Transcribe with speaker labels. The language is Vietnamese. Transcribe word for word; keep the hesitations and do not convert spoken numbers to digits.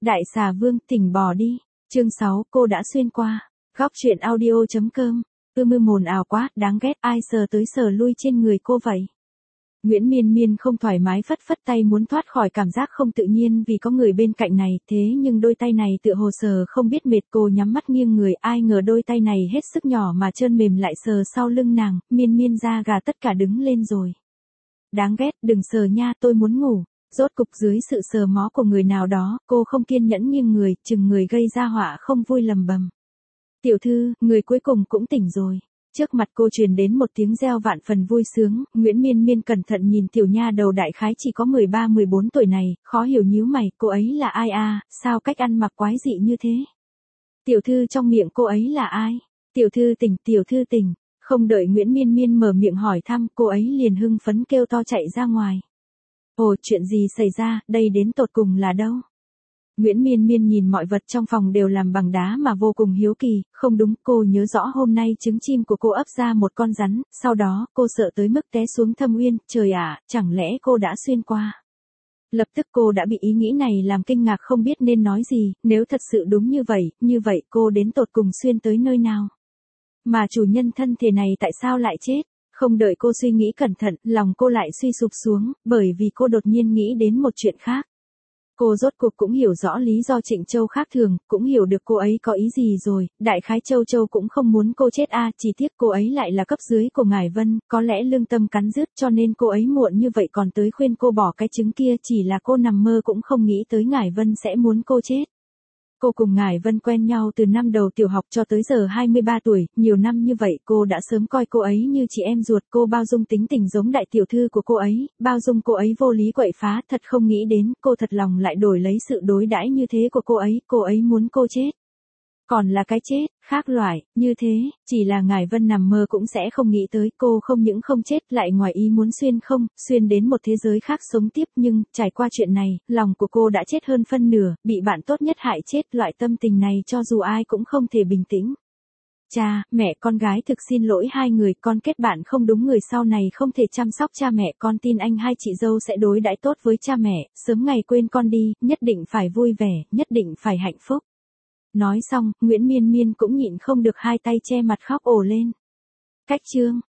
Speaker 1: Đại xà vương, tỉnh bò đi. Chương sáu, cô đã xuyên qua. Góc truyện audio.com. Ư mư mồn ào quá, đáng ghét, ai sờ tới sờ lui trên người cô vậy. Nguyễn Miên Miên không thoải mái phất phất tay muốn thoát khỏi cảm giác không tự nhiên vì có người bên cạnh này, thế nhưng đôi tay này tựa hồ sờ không biết mệt, cô nhắm mắt nghiêng người, ai ngờ đôi tay này hết sức nhỏ mà trơn mềm lại sờ sau lưng nàng, Miên Miên da gà tất cả đứng lên rồi. Đáng ghét, đừng sờ nha, tôi muốn ngủ. Rốt cục dưới sự sờ mó của người nào đó, cô không kiên nhẫn nghiêng người, chừng người gây ra họa không vui lầm bầm. Tiểu thư, người cuối cùng cũng tỉnh rồi. Trước mặt cô truyền đến một tiếng reo vạn phần vui sướng, Nguyễn Miên Miên cẩn thận nhìn tiểu nha đầu đại khái chỉ có mười ba mười bốn tuổi này, khó hiểu nhíu mày, cô ấy là ai à, sao cách ăn mặc quái dị như thế? Tiểu thư trong miệng cô ấy là ai? Tiểu thư tỉnh, tiểu thư tỉnh. Không đợi Nguyễn Miên Miên mở miệng hỏi thăm, cô ấy liền hưng phấn kêu to chạy ra ngoài. Ồ, chuyện gì xảy ra, đây đến tột cùng là đâu? Nguyễn Miên Miên nhìn mọi vật trong phòng đều làm bằng đá mà vô cùng hiếu kỳ, không đúng, cô nhớ rõ hôm nay trứng chim của cô ấp ra một con rắn, sau đó cô sợ tới mức té xuống thâm uyên, trời ạ, chẳng lẽ cô đã xuyên qua? Lập tức cô đã bị ý nghĩ này làm kinh ngạc không biết nên nói gì, nếu thật sự đúng như vậy, như vậy cô đến tột cùng xuyên tới nơi nào? Mà chủ nhân thân thể này tại sao lại chết? Không đợi cô suy nghĩ cẩn thận, lòng cô lại suy sụp xuống, bởi vì cô đột nhiên nghĩ đến một chuyện khác. Cô rốt cuộc cũng hiểu rõ lý do Trịnh Châu khác thường, cũng hiểu được cô ấy có ý gì rồi, đại khái Châu Châu cũng không muốn cô chết a, chỉ tiếc cô ấy lại là cấp dưới của Ngải Vân, có lẽ lương tâm cắn rứt cho nên cô ấy muộn như vậy còn tới khuyên cô bỏ cái trứng kia, chỉ là cô nằm mơ cũng không nghĩ tới Ngải Vân sẽ muốn cô chết. Cô cùng Ngải Vân quen nhau từ năm đầu tiểu học cho tới giờ hai mươi ba tuổi, nhiều năm như vậy cô đã sớm coi cô ấy như chị em ruột, cô bao dung tính tình giống đại tiểu thư của cô ấy, bao dung cô ấy vô lý quậy phá, thật không nghĩ đến, cô thật lòng lại đổi lấy sự đối đãi như thế của cô ấy, cô ấy muốn cô chết. Còn là cái chết, khác loại, như thế, chỉ là Ngải Vân nằm mơ cũng sẽ không nghĩ tới, cô không những không chết, lại ngoài ý muốn xuyên không, xuyên đến một thế giới khác sống tiếp, nhưng, trải qua chuyện này, lòng của cô đã chết hơn phân nửa, bị bạn tốt nhất hại chết, loại tâm tình này cho dù ai cũng không thể bình tĩnh. Cha, mẹ, con gái thực xin lỗi hai người, con kết bạn không đúng người, sau này không thể chăm sóc cha mẹ, con tin anh hai chị dâu sẽ đối đãi tốt với cha mẹ, sớm ngày quên con đi, nhất định phải vui vẻ, nhất định phải hạnh phúc. Nói xong, Nguyễn Miên Miên cũng nhịn không được hai tay che mặt khóc ồ lên. Cách chương.